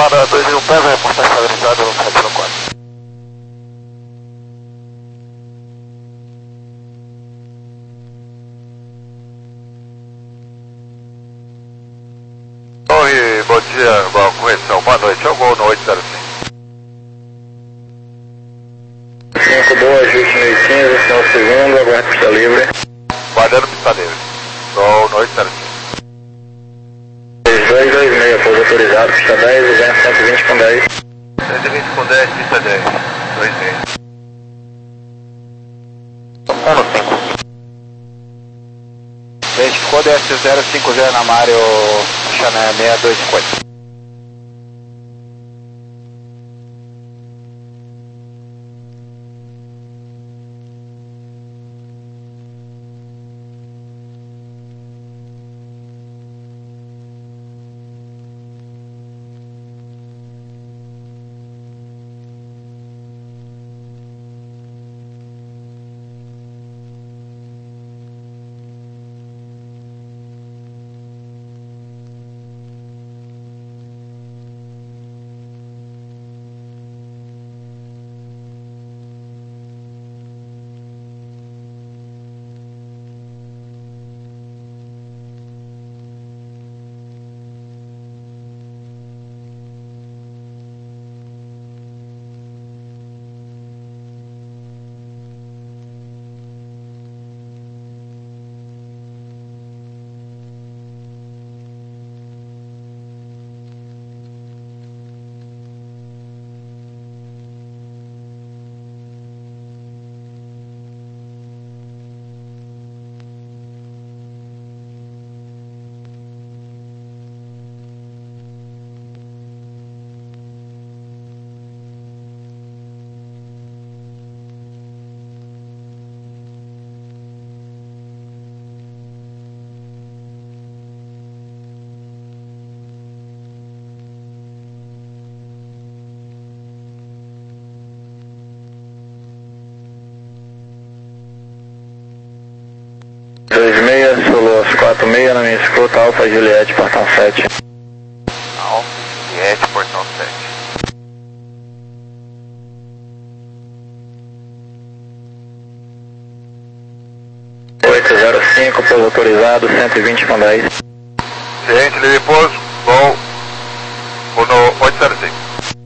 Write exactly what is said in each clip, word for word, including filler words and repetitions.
para dois mil pés, vai reportar estabilizado no sete no quatro. Oi, bom dia, boa correção, boa noite, é o gol no oito zero cinco. cinco dois, ajuste mil e quinze, final segundo, aguarde pista livre. Guardando pista livre, gol no oito zero cinco. três dois dois seis, pouso autorizado, pista dez, o vento cento e vinte com dez. cento e vinte com dez, pista dez, dois seis. um no cinco. Verificou D S zero cinco zero na Mário Chané seis dois cinco oito. dois seis, Solos quatro seis na minha escuta, Alfa Juliette, portão sete. Alfa Juliette, portão sete. oito zero cinco, pouso autorizado, cento e vinte com dez. Ciente, livre pouso, gol no oito zero cinco.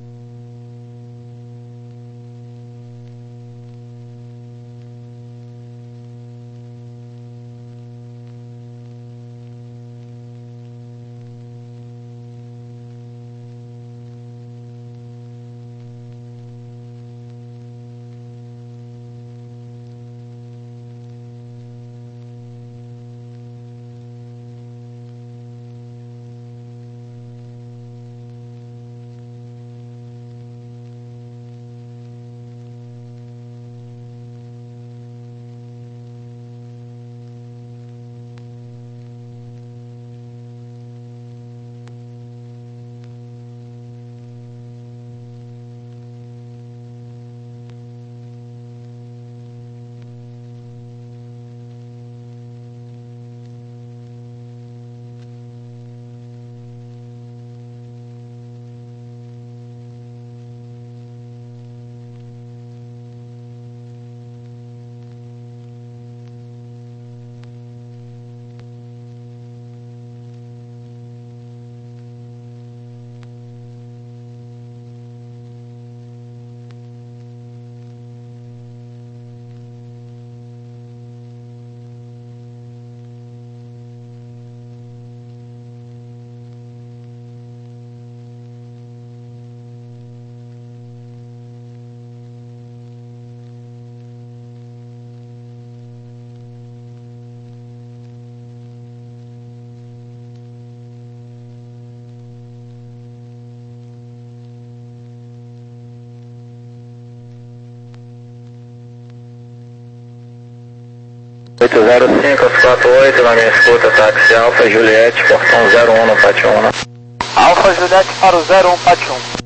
oito zero cinco, quatro oito na minha escuta, táxi Alfa Juliette, portão zero um no pátio um. Alfa Juliette para o zero um, pátio um.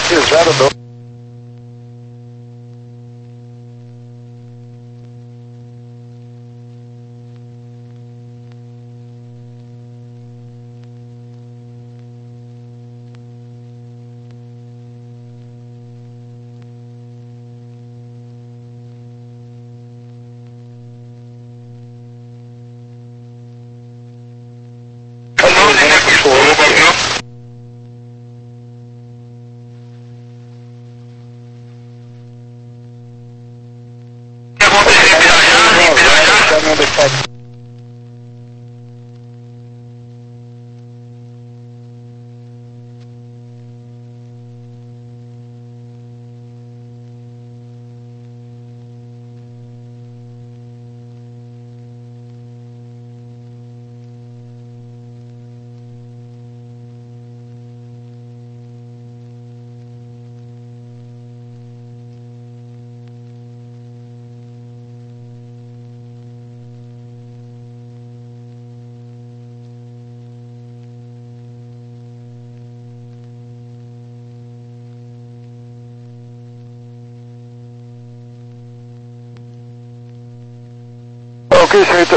zero dois. Ok, senhorita.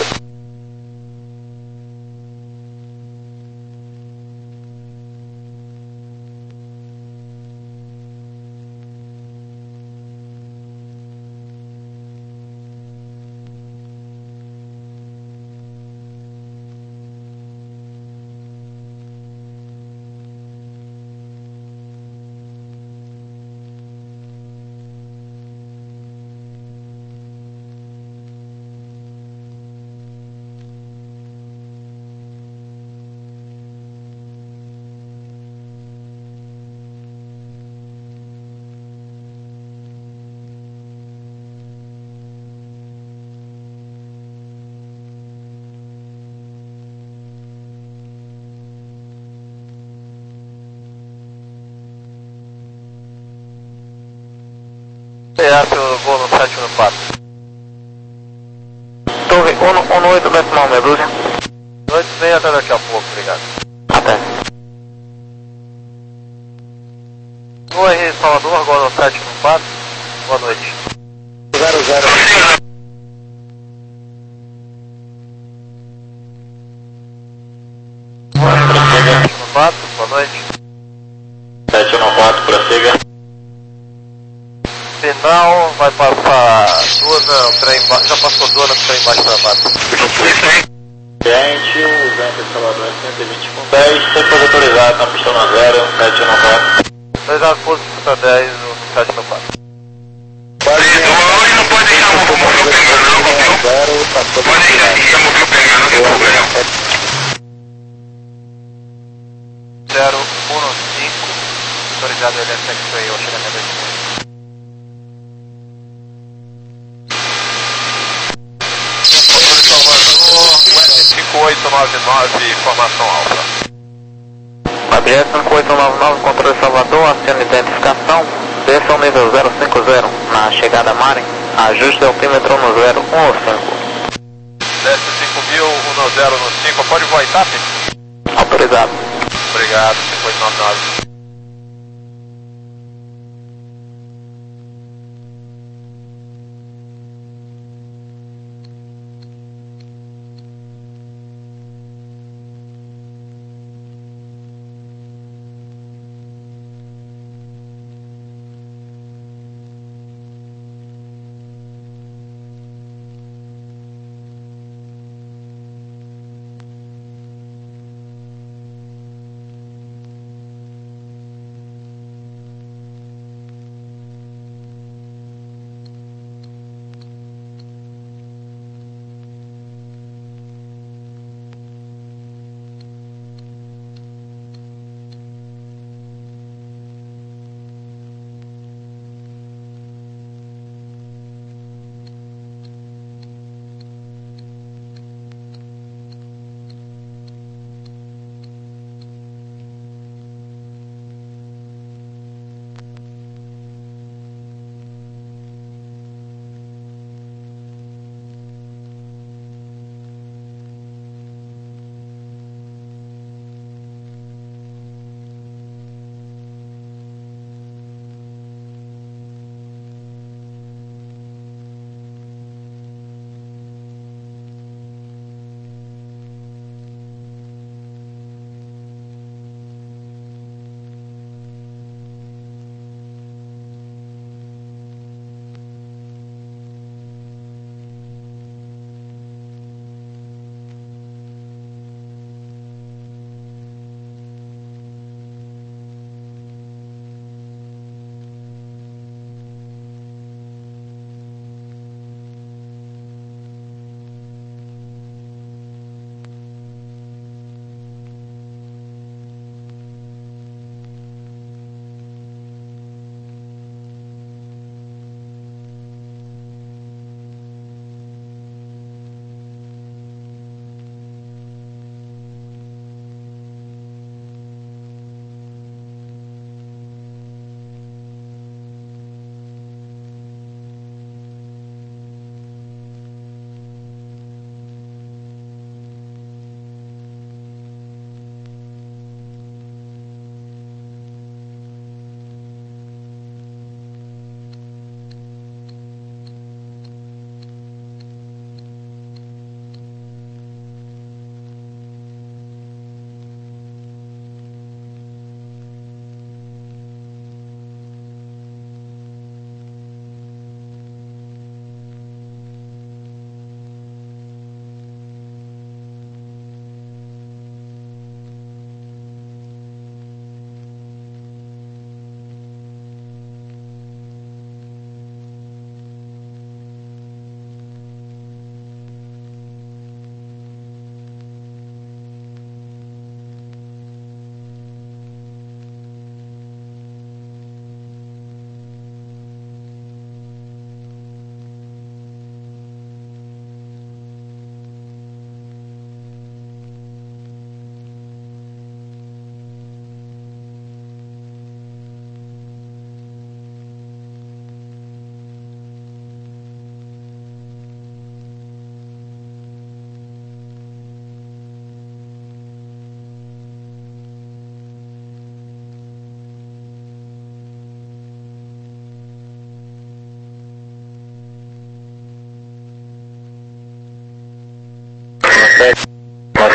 É, seu voo no sete um quatro. Torre um um oito decimal meia dúzia. oito e meia até daqui a pouco, obrigado. Até. Voo R Salvador, agora no sete um quatro. Boa noite. zero zero. sete um quatro, boa noite. sete um quatro, prossiga. Final, vai passar duas, né, o trem, já passou duas, o trem embaixo da mata. Gente, o vento de Salvador é cento e vinte com dez, tempo autorizado na pista no zero, sete um quatro. dois a pouso, cinquenta dez, no sete um quatro. Hoje não pode deixar o móvel pegando, não, campeão. Pode deixar o móvel pegando, não tem problema. zero um cinco, autorizado L S X-Ray, eu chegar meia noite. cinco oito nove nove, formação alfa. Gabriel cinco oito nove nove, controle Salvador, aciona identificação, desça ao nível zero cinco zero, na chegada a Maren, ajuste altímetro no zero um cinco. Desce cinco mil, um zero no cinco, pode voar TAP? Autorizado. Obrigado, cinco oito nove nove.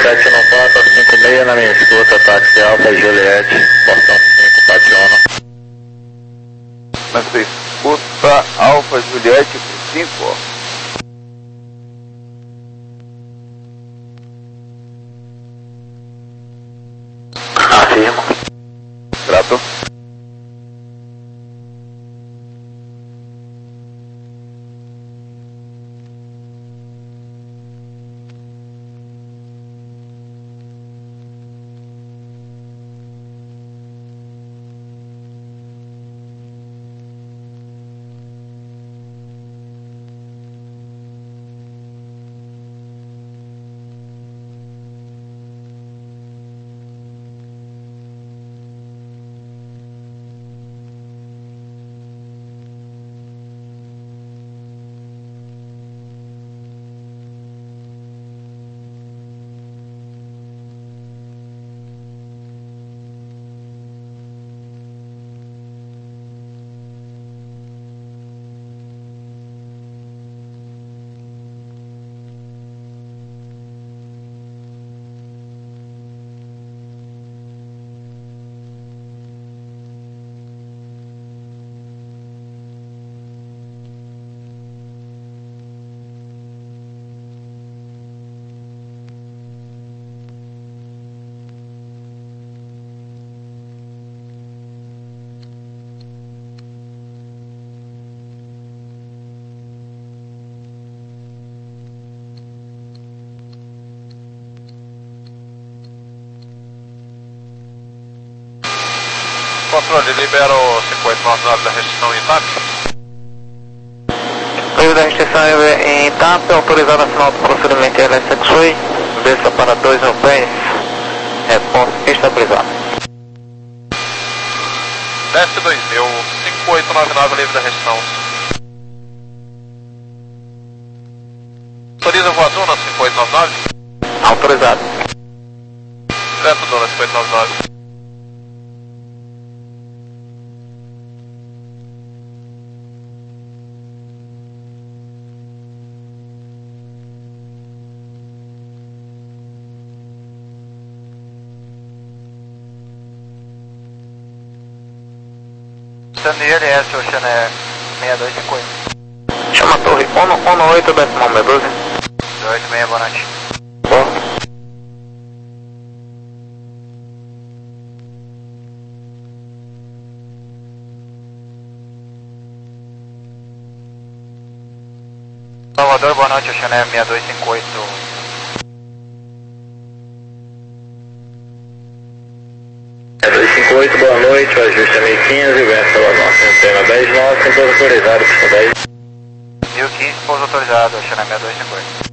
sete um quatro cinco seis na minha escuta, táxi Alfa Juliette, portão cinco, Pationa. Na sua escuta, Alfa Juliette por cinco. Afirmo. Grato. Controle, libera o cinco oito nove nove da restrição em T A P. Livre da restrição em T A P, autorizado a final do procedimento L S X-Way, desça para dois mil pés, reposto estabilizado. Desce dois mil, cinco oito nove nove, livre da restrição. Autoriza o voo azul na cinco oito nove nove? Autorizado. Direto do na cinco oito nove nove. Daniel S, Ocean é seis dois cinco oito. Chama a torre um oito, decimal meia doze. oito seis, boa noite. Bom. Salvador, boa noite, Ocean é seis dois cinco oito. dois cinco oito, boa noite, o ajuste é mil e quinze, vento pela nossa antena dez nove, com todo autorizado, pista dez. mil e quinze, pouso autorizado, Ocean é seis dois cinco oito.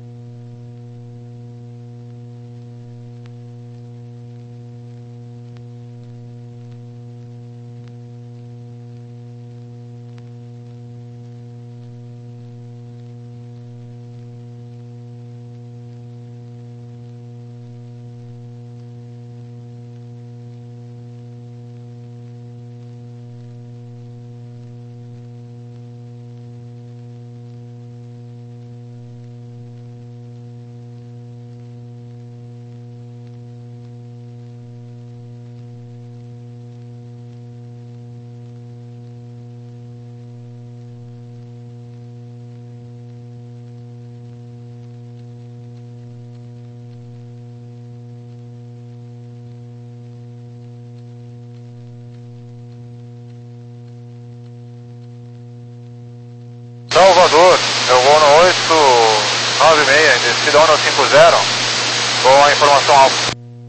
Salvador, eu vou no oito nove seis, descida no cinco zero, com a informação alfa.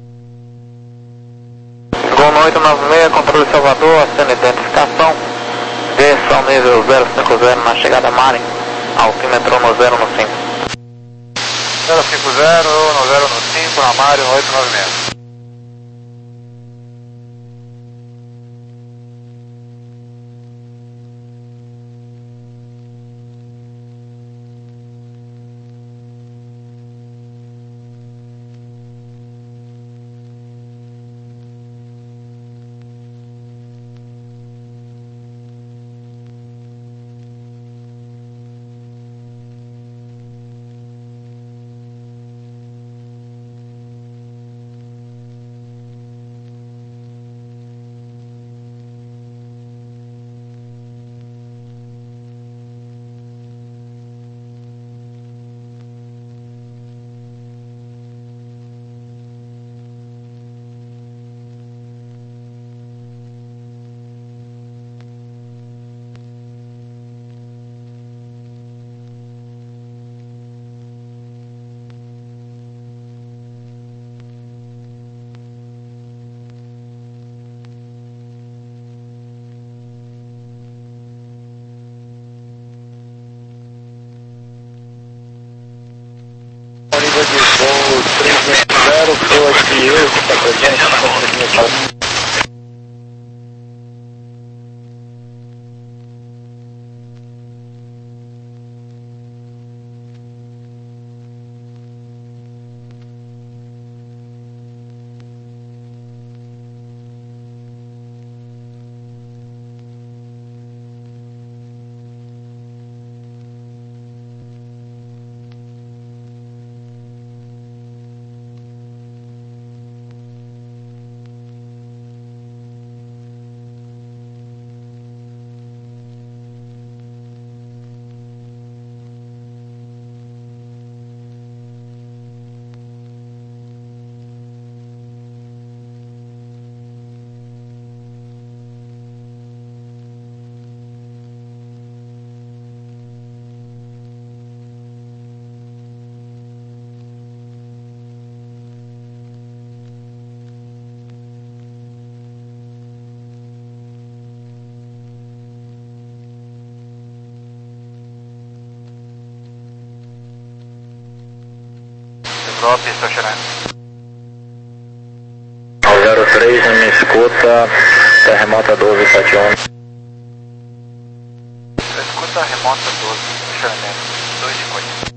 Gol no oito nove seis, controle Salvador, acena identificação, desça ao nível zero cinco zero na chegada Maren, altímetro no zero no cinco. zero cinco zero, no zero no cinco, na Mário, oito nove seis. zero, sou aqui eu, que está presente. Pista chegando. zero três, me escuta, terremota doze, sete um. Escuta remota doze, chegando. dois cinquenta.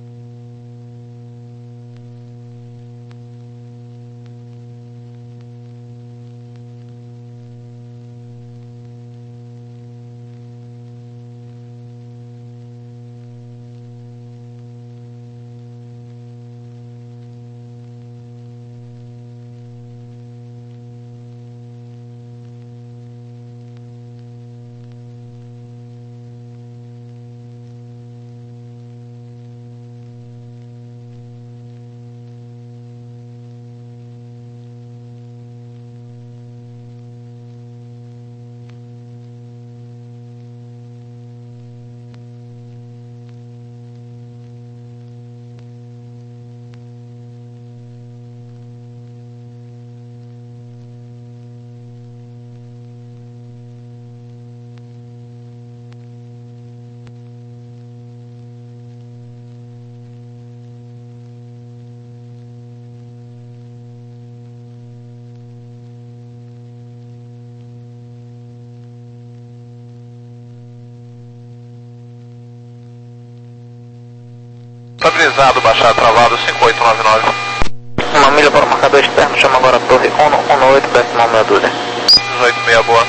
Estabilizado, baixar travado cinco oito nove nove. Uma milha para o marcador externo, chama agora a torre ONU, ONU oito, decimal meia dúzia. dezoito meia, boa.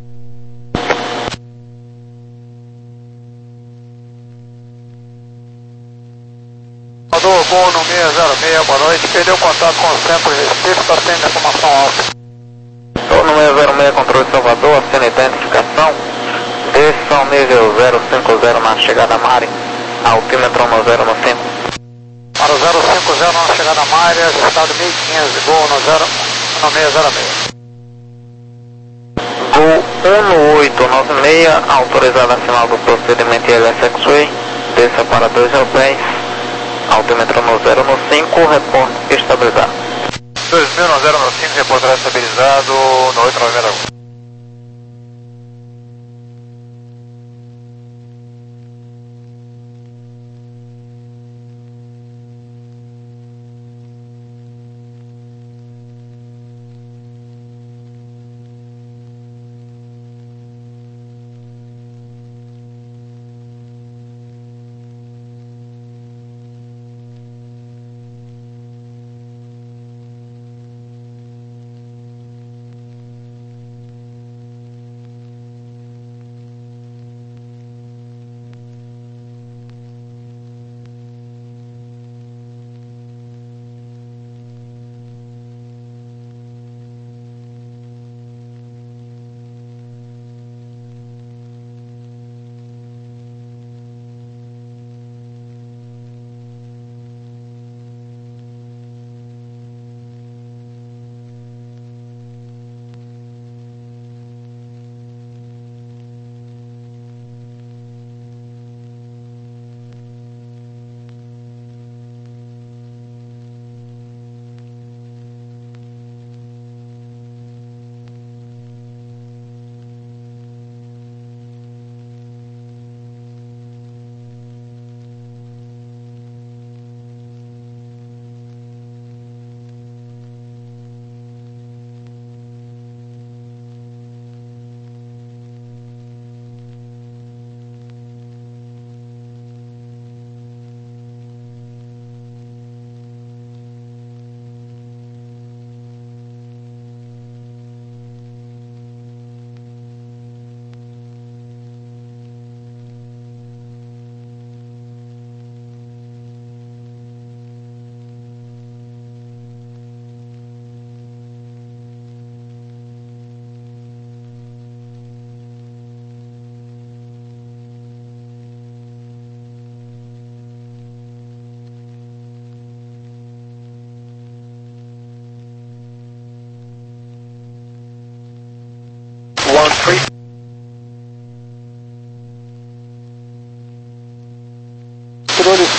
Mandou ONU seis zero seis, boa noite, perdeu contato com o centro de Recife, está sem informação alta. ONU seis zero seis, controle de Salvador, acena identificação, desça ao nível zero cinco zero na chegada a Mari, altímetro no zero no cinco. Para o zero cinco zero na chegada a Mari, estado mil e quinhentos, gol no zero no seis zero seis. Gol um oito nove seis, autorizado a sinal do procedimento I L S X-Way, desça para dois pés, altímetro no zero no cinco, reporte estabilizado. dois mil no zero no cinco, reportará estabilizado no oito nove seis.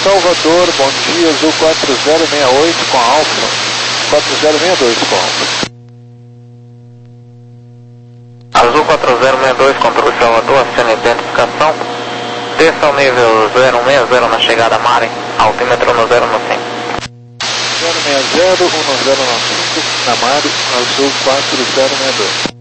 Salvador, bom dia, Azul quatro zero seis oito com Alfa, quatro zero seis dois com Alfa. Azul quatro zero seis dois, controle Salvador, acione identificação. Desça ao nível zero seis zero na chegada Mare, altímetro no zero no cinco. zero seis zero, um zero no cinco, na Mare, Azul quatro zero seis dois.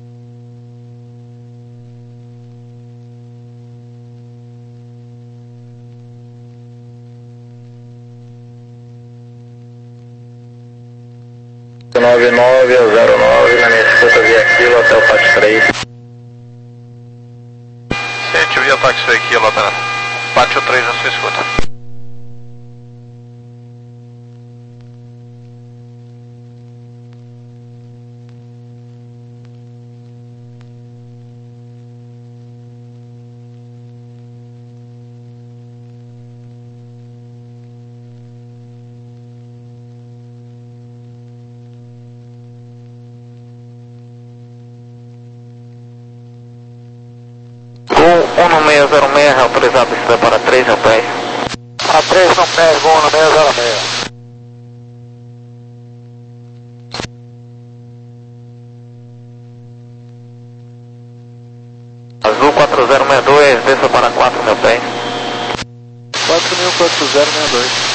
nove nove zero nove, na minha escuta via Kilo até o Pátio três. Gente, via táxi aqui, lá para Pátio três na sua escuta. um no seis zero seis, autorizado descer para três no pé. A três no pé, voo no seis zero seis. Azul quatro zero seis dois, desça para quatro meu pé. quatro mil quatro zero seis dois.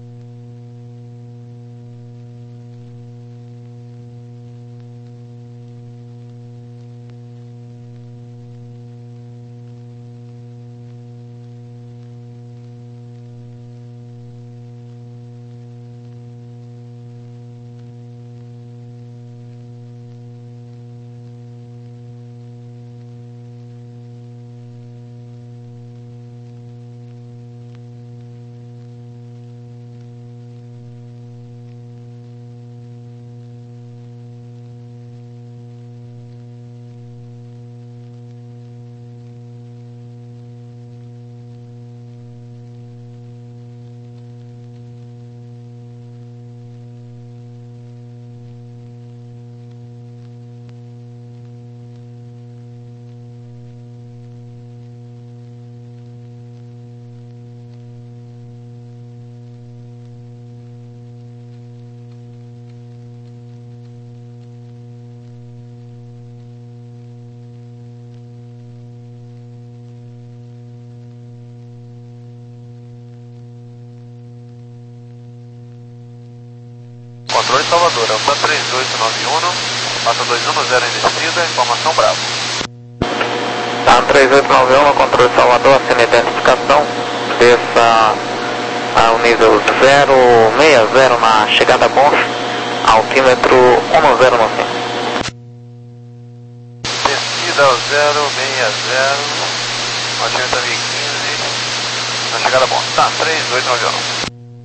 Controle Salvador, Alfa três oito nove um, passa dois um zero em descida, informação Bravo. Tá, três oito nove um, controle Salvador, acione identificação. Desça ao nível zero seis zero na chegada Bons, altímetro um zero no cinco. Descida ao zero seis zero, altímetro quinze, na chegada Bons. Tá, três oito nove um.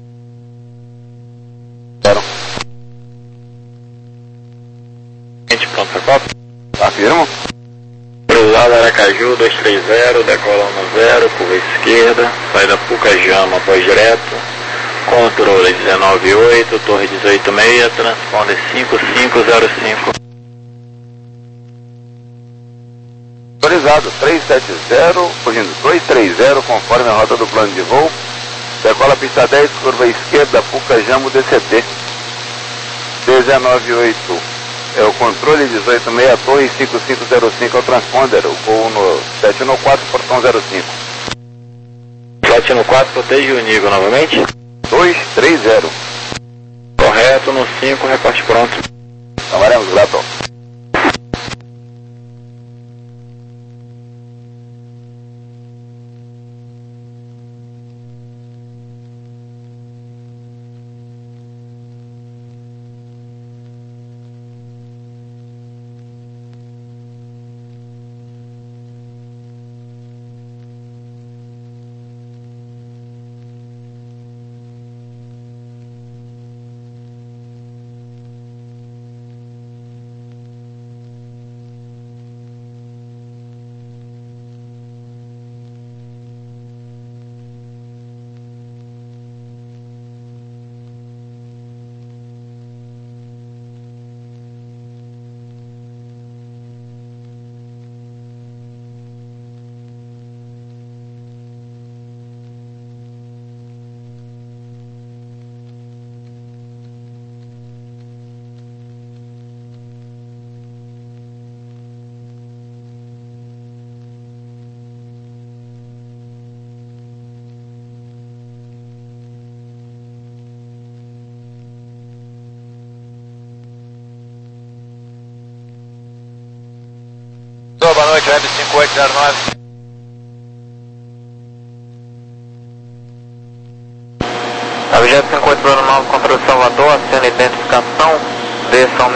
Afirmo. Cruzado Aracaju dois três zero, decola um zero, curva esquerda, saída Pucajama, após direto, controle dezenove oito, torre dezoito seis, transponder cinco cinco zero cinco. Autorizado três sete zero, corrindo dois três zero, conforme a rota do plano de voo. Decola pista dez, curva esquerda, Pucajama, D C T. dezenove oito. É o controle dezoito seis, torre cinco cinco zero cinco, é o transponder, o voo no sete no quatro, portão zero cinco. sete no quatro, proteja o nível novamente. dois três zero. Correto, no cinco, reporte pronto. Amaremos, grato. boa noite, Web cinco oito zero nove.